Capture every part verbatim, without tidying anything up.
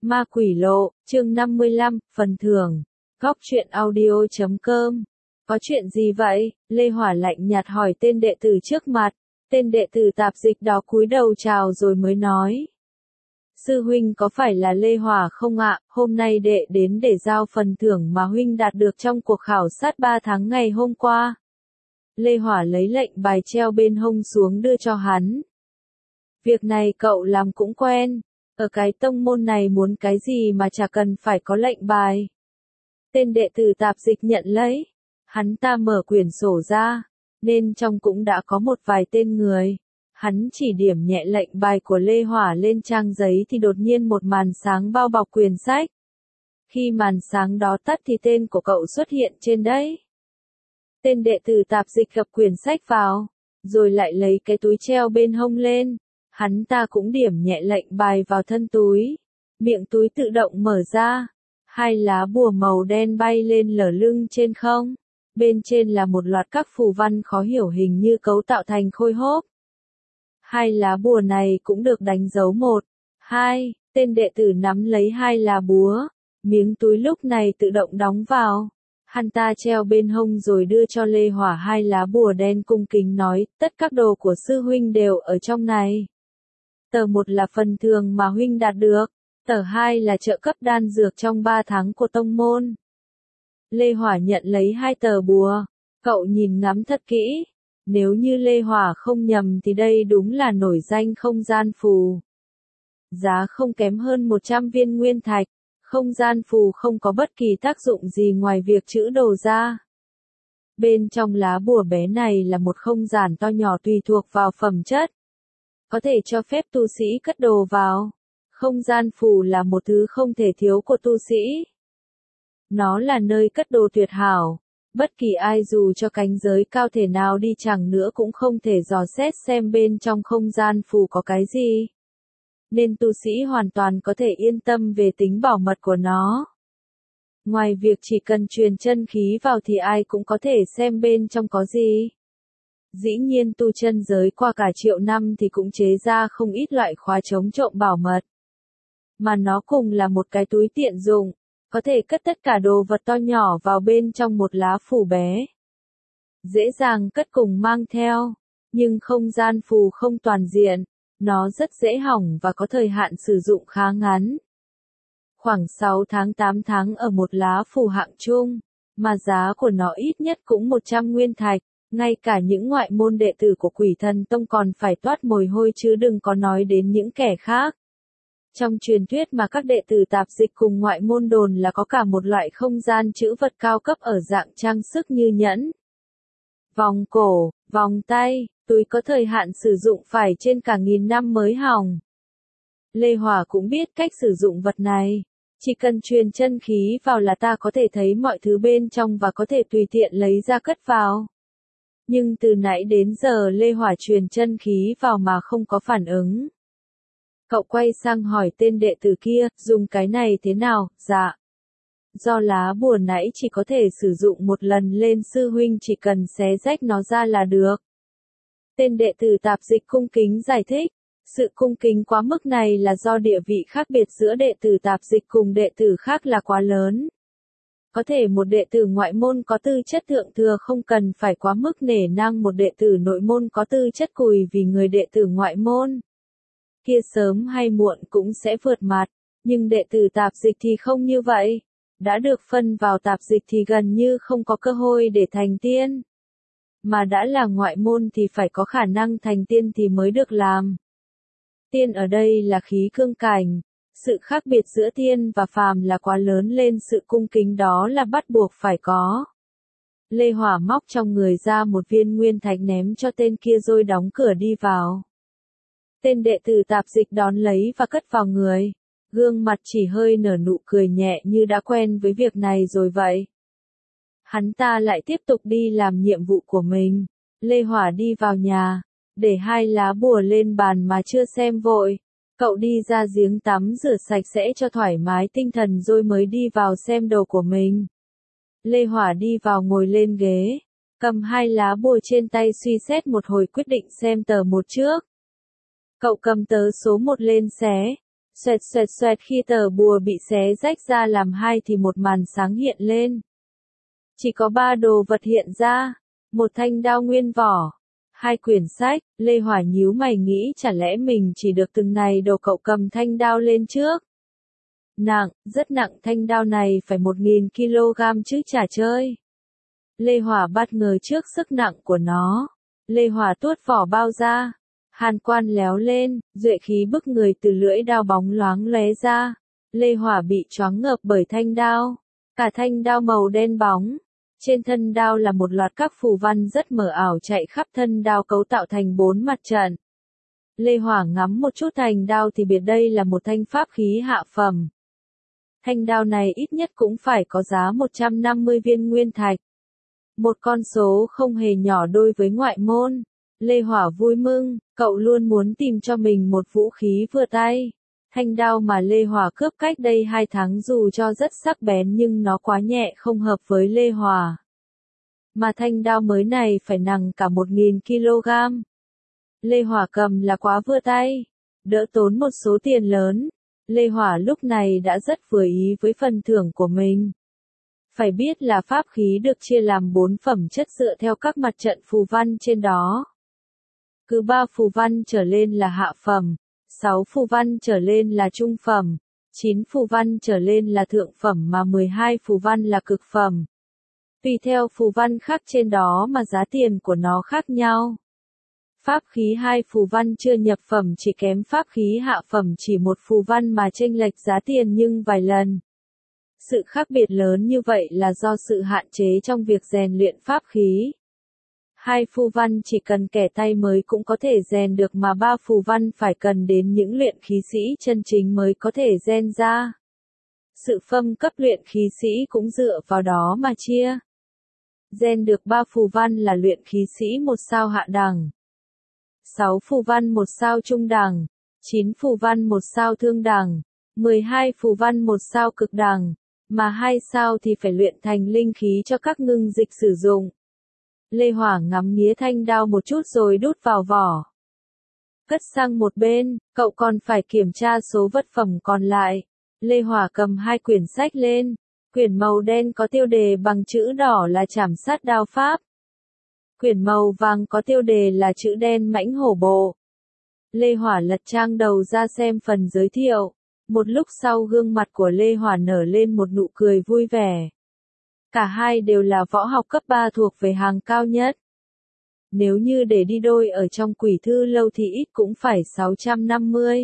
Ma Quỷ Lộ, chương năm mươi lăm, phần thưởng. Góc truyện audio chấm com. Có chuyện gì vậy? Lê Hỏa lạnh nhạt hỏi tên đệ tử trước mặt. Tên đệ tử tạp dịch đó cúi đầu chào rồi mới nói. Sư huynh có phải là Lê Hỏa không ạ? Hôm nay đệ đến để giao phần thưởng mà huynh đạt được trong cuộc khảo sát ba tháng ngày hôm qua. Lê Hỏa lấy lệnh bài treo bên hông xuống đưa cho hắn. Việc này cậu làm cũng quen. Ở cái tông môn này muốn cái gì mà chả cần phải có lệnh bài. Tên đệ tử tạp dịch nhận lấy. Hắn ta mở quyển sổ ra, nên trong cũng đã có một vài tên người. Hắn chỉ điểm nhẹ lệnh bài của Lê Hỏa lên trang giấy thì đột nhiên một màn sáng bao bọc quyển sách. Khi màn sáng đó tắt thì tên của cậu xuất hiện trên đấy. Tên đệ tử tạp dịch gập quyển sách vào, rồi lại lấy cái túi treo bên hông lên. Hắn ta cũng điểm nhẹ lệnh bài vào thân túi. Miệng túi tự động mở ra. Hai lá bùa màu đen bay lên lở lưng trên không. Bên trên là một loạt các phù văn khó hiểu hình như cấu tạo thành khôi hốp. Hai lá bùa này cũng được đánh dấu một, hai. Tên đệ tử nắm lấy hai lá búa. Miếng túi lúc này tự động đóng vào. Hắn ta treo bên hông rồi đưa cho Lê Hỏa hai lá bùa đen cung kính nói, tất các đồ của sư huynh đều ở trong này. Tờ một là phần thưởng mà huynh đạt được, tờ hai là trợ cấp đan dược trong ba tháng của tông môn. Lê Hỏa nhận lấy hai tờ bùa, cậu nhìn ngắm thật kỹ. Nếu như Lê Hỏa không nhầm thì đây đúng là nổi danh không gian phù. Giá không kém hơn một trăm viên nguyên thạch, không gian phù không có bất kỳ tác dụng gì ngoài việc trữ đồ ra. Bên trong lá bùa bé này là một không gian to nhỏ tùy thuộc vào phẩm chất. Có thể cho phép tu sĩ cất đồ vào. Không gian phù là một thứ không thể thiếu của tu sĩ. Nó là nơi cất đồ tuyệt hảo. Bất kỳ ai dù cho cảnh giới cao thể nào đi chẳng nữa cũng không thể dò xét xem bên trong không gian phù có cái gì. Nên tu sĩ hoàn toàn có thể yên tâm về tính bảo mật của nó. Ngoài việc chỉ cần truyền chân khí vào thì ai cũng có thể xem bên trong có gì. Dĩ nhiên tu chân giới qua cả triệu năm thì cũng chế ra không ít loại khóa chống trộm bảo mật. Mà nó cùng là một cái túi tiện dụng, có thể cất tất cả đồ vật to nhỏ vào bên trong một lá phù bé. Dễ dàng cất cùng mang theo, nhưng không gian phù không toàn diện, nó rất dễ hỏng và có thời hạn sử dụng khá ngắn. Khoảng sáu tháng tám tháng ở một lá phù hạng trung, mà giá của nó ít nhất cũng một trăm nguyên thạch. Ngay cả những ngoại môn đệ tử của Quỷ Thần Tông còn phải toát mồ hôi chứ đừng có nói đến những kẻ khác. Trong truyền thuyết mà các đệ tử tạp dịch cùng ngoại môn đồn là có cả một loại không gian trữ vật cao cấp ở dạng trang sức như nhẫn, vòng cổ, vòng tay, túi có thời hạn sử dụng phải trên cả nghìn năm mới hỏng. Lê Hỏa cũng biết cách sử dụng vật này. Chỉ cần truyền chân khí vào là ta có thể thấy mọi thứ bên trong và có thể tùy tiện lấy ra cất vào. Nhưng từ nãy đến giờ Lê Hỏa truyền chân khí vào mà không có phản ứng. Cậu quay sang hỏi tên đệ tử kia, dùng cái này thế nào? Dạ. Do lá bùa nãy chỉ có thể sử dụng một lần lên sư huynh chỉ cần xé rách nó ra là được. Tên đệ tử tạp dịch cung kính giải thích. Sự cung kính quá mức này là do địa vị khác biệt giữa đệ tử tạp dịch cùng đệ tử khác là quá lớn. Có thể một đệ tử ngoại môn có tư chất thượng thừa không cần phải quá mức nể nang một đệ tử nội môn có tư chất cùi vì người đệ tử ngoại môn kia sớm hay muộn cũng sẽ vượt mặt, nhưng đệ tử tạp dịch thì không như vậy. Đã được phân vào tạp dịch thì gần như không có cơ hội để thành tiên. Mà đã là ngoại môn thì phải có khả năng thành tiên thì mới được làm. Tiên ở đây là khí cương cảnh. Sự khác biệt giữa tiên và phàm là quá lớn lên, sự cung kính đó là bắt buộc phải có. Lê Hỏa móc trong người ra một viên nguyên thạch ném cho tên kia rồi đóng cửa đi vào. Tên đệ tử tạp dịch đón lấy và cất vào người. Gương mặt chỉ hơi nở nụ cười nhẹ như đã quen với việc này rồi vậy. Hắn ta lại tiếp tục đi làm nhiệm vụ của mình. Lê Hỏa đi vào nhà, để hai lá bùa lên bàn mà chưa xem vội. Cậu đi ra giếng tắm rửa sạch sẽ cho thoải mái tinh thần rồi mới đi vào xem đồ của mình. Lê Hỏa đi vào ngồi lên ghế, cầm hai lá bùa trên tay suy xét một hồi quyết định xem tờ một trước. Cậu cầm tờ số một lên xé, Xoẹt xoẹt xoẹt khi tờ bùa bị xé rách ra làm hai thì một màn sáng hiện lên. Chỉ có ba đồ vật hiện ra, một thanh đao nguyên vỏ, hai quyển sách. Lê Hỏa nhíu mày nghĩ chả lẽ mình chỉ được từng này đồ cậu cầm thanh đao lên trước. Nặng, rất nặng, thanh đao này phải một nghìn ki lô gam chứ chả chơi. Lê Hỏa bất ngờ trước sức nặng của nó. Lê Hỏa tuốt vỏ bao ra. Hàn quan léo lên, duệ khí bức người từ lưỡi đao bóng loáng lóe ra. Lê Hỏa bị choáng ngợp bởi thanh đao. Cả thanh đao màu đen bóng. Trên thân đao là một loạt các phù văn rất mờ ảo chạy khắp thân đao cấu tạo thành bốn mặt trận. Lê Hỏa ngắm một chút thành đao thì biết đây là một thanh pháp khí hạ phẩm. Thanh đao này ít nhất cũng phải có giá một trăm năm mươi viên nguyên thạch. Một con số không hề nhỏ đối với ngoại môn. Lê Hỏa vui mừng, cậu luôn muốn tìm cho mình một vũ khí vừa tay. Thanh đao mà Lê Hỏa cướp cách đây hai tháng dù cho rất sắc bén nhưng nó quá nhẹ không hợp với Lê Hỏa. Mà thanh đao mới này phải nặng cả một nghìn ki lô gam. Lê Hỏa cầm là quá vừa tay, đỡ tốn một số tiền lớn. Lê Hỏa lúc này đã rất vừa ý với phần thưởng của mình. Phải biết là pháp khí được chia làm bốn phẩm chất dựa theo các mặt trận phù văn trên đó. Cứ ba phù văn trở lên là hạ phẩm, sáu phù văn trở lên là trung phẩm, chín phù văn trở lên là thượng phẩm mà mười hai phù văn là cực phẩm. Tùy theo phù văn khác trên đó mà giá tiền của nó khác nhau. Pháp khí hai phù văn chưa nhập phẩm chỉ kém pháp khí hạ phẩm chỉ một phù văn mà chênh lệch giá tiền nhưng vài lần. Sự khác biệt lớn như vậy là do sự hạn chế trong việc rèn luyện pháp khí. Hai phù văn chỉ cần kẻ tay mới cũng có thể rèn được mà ba phù văn phải cần đến những luyện khí sĩ chân chính mới có thể rèn ra. Sự phân cấp luyện khí sĩ cũng dựa vào đó mà chia. Rèn được ba phù văn là luyện khí sĩ một sao hạ đẳng, sáu phù văn một sao trung đẳng, chín phù văn một sao thương đẳng, mười hai phù văn một sao cực đẳng, mà hai sao thì phải luyện thành linh khí cho các ngưng dịch sử dụng. Lê Hỏa ngắm nghía thanh đao một chút rồi đút vào vỏ. Cất sang một bên, cậu còn phải kiểm tra số vật phẩm còn lại. Lê Hỏa cầm hai quyển sách lên. Quyển màu đen có tiêu đề bằng chữ đỏ là trảm sát đao pháp. Quyển màu vàng có tiêu đề là chữ đen mãnh hổ bộ. Lê Hỏa lật trang đầu ra xem phần giới thiệu. Một lúc sau gương mặt của Lê Hỏa nở lên một nụ cười vui vẻ. Cả hai đều là võ học cấp ba thuộc về hàng cao nhất. Nếu như để đi đôi ở trong quỷ thư lâu thì ít cũng phải sáu trăm năm mươi.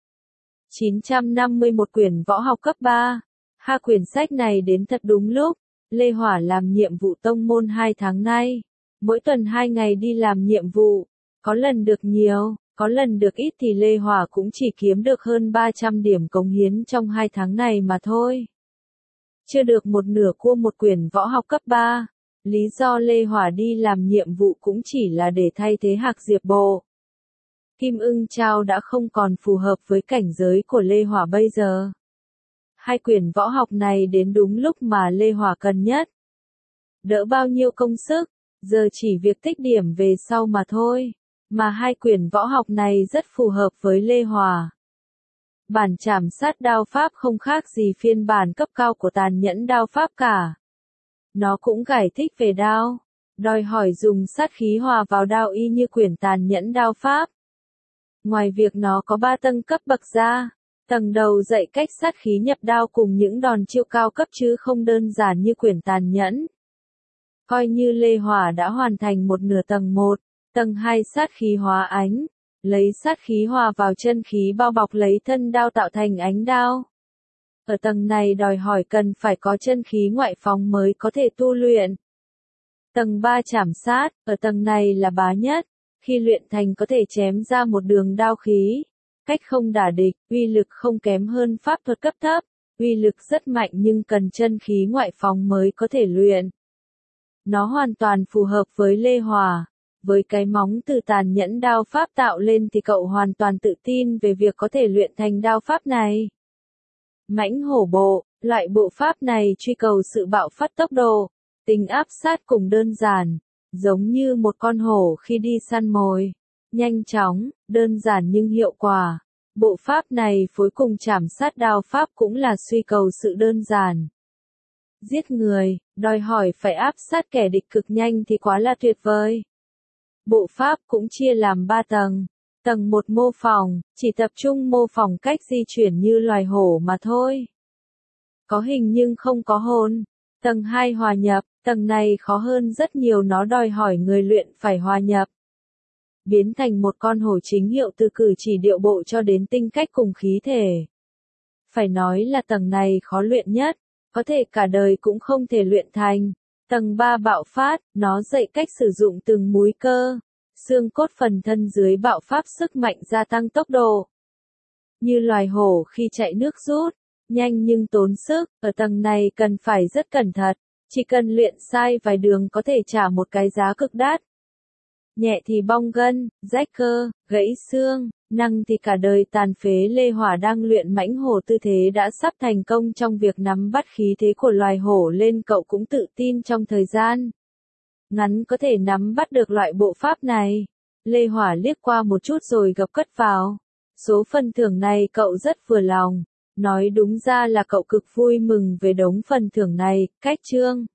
chín trăm năm mươi một quyển võ học cấp ba. Hai quyển sách này đến thật đúng lúc. Lê Hỏa làm nhiệm vụ tông môn hai tháng nay. Mỗi tuần hai ngày đi làm nhiệm vụ. Có lần được nhiều, có lần được ít thì Lê Hỏa cũng chỉ kiếm được hơn ba trăm điểm cống hiến trong hai tháng này mà thôi. Chưa được một nửa cua một quyển võ học cấp ba. Lý do Lê Hỏa đi làm nhiệm vụ cũng chỉ là để thay thế Hạc Diệp Bộ. Kim ưng trao đã không còn phù hợp với cảnh giới của Lê Hỏa bây giờ. Hai quyển võ học này đến đúng lúc mà Lê Hỏa cần nhất. Đỡ bao nhiêu công sức, giờ chỉ việc tích điểm về sau mà thôi. Mà hai quyển võ học này rất phù hợp với Lê Hỏa. Bản trảm sát đao pháp không khác gì phiên bản cấp cao của tàn nhẫn đao pháp cả. Nó cũng giải thích về đao, đòi hỏi dùng sát khí hòa vào đao y như quyển tàn nhẫn đao pháp. Ngoài việc nó có ba tầng cấp bậc ra, tầng đầu dạy cách sát khí nhập đao cùng những đòn chiêu cao cấp chứ không đơn giản như quyển tàn nhẫn. Coi như Lê Hỏa đã hoàn thành một nửa tầng một, tầng hai sát khí hóa ánh, lấy sát khí hòa vào chân khí bao bọc lấy thân đao tạo thành ánh đao. Ở tầng này đòi hỏi cần phải có chân khí ngoại phóng mới có thể tu luyện. Tầng ba trảm sát, ở tầng này là bá nhất, khi luyện thành có thể chém ra một đường đao khí, cách không đả địch, uy lực không kém hơn pháp thuật cấp thấp, uy lực rất mạnh nhưng cần chân khí ngoại phóng mới có thể luyện. Nó hoàn toàn phù hợp với Lê Hỏa. Với cái móng từ tàn nhẫn đao pháp tạo lên thì cậu hoàn toàn tự tin về việc có thể luyện thành đao pháp này. Mãnh hổ bộ, loại bộ pháp này truy cầu sự bạo phát tốc độ, tính áp sát cùng đơn giản, giống như một con hổ khi đi săn mồi. Nhanh chóng, đơn giản nhưng hiệu quả. Bộ pháp này phối cùng trảm sát đao pháp cũng là suy cầu sự đơn giản. Giết người, đòi hỏi phải áp sát kẻ địch cực nhanh thì quá là tuyệt vời. Bộ pháp cũng chia làm ba tầng. Tầng một mô phỏng, chỉ tập trung mô phỏng cách di chuyển như loài hổ mà thôi. Có hình nhưng không có hồn. Tầng hai hòa nhập, tầng này khó hơn rất nhiều, nó đòi hỏi người luyện phải hòa nhập. Biến thành một con hổ chính hiệu từ cử chỉ điệu bộ cho đến tinh cách cùng khí thể. Phải nói là tầng này khó luyện nhất, có thể cả đời cũng không thể luyện thành. Tầng ba bạo phát, nó dạy cách sử dụng từng múi cơ, xương cốt phần thân dưới bạo phát sức mạnh gia tăng tốc độ. Như loài hổ khi chạy nước rút, nhanh nhưng tốn sức, ở tầng này cần phải rất cẩn thận, chỉ cần luyện sai vài đường có thể trả một cái giá cực đắt. Nhẹ thì bong gân, rách cơ, gãy xương, nặng thì cả đời tàn phế. Lê Hỏa đang luyện mãnh hổ tư thế đã sắp thành công trong việc nắm bắt khí thế của loài hổ lên, cậu cũng tự tin trong thời gian ngắn có thể nắm bắt được loại bộ pháp này. Lê Hỏa liếc qua một chút rồi gập cất vào. Số phần thưởng này cậu rất vừa lòng. Nói đúng ra là cậu cực vui mừng về đống phần thưởng này. Cách chương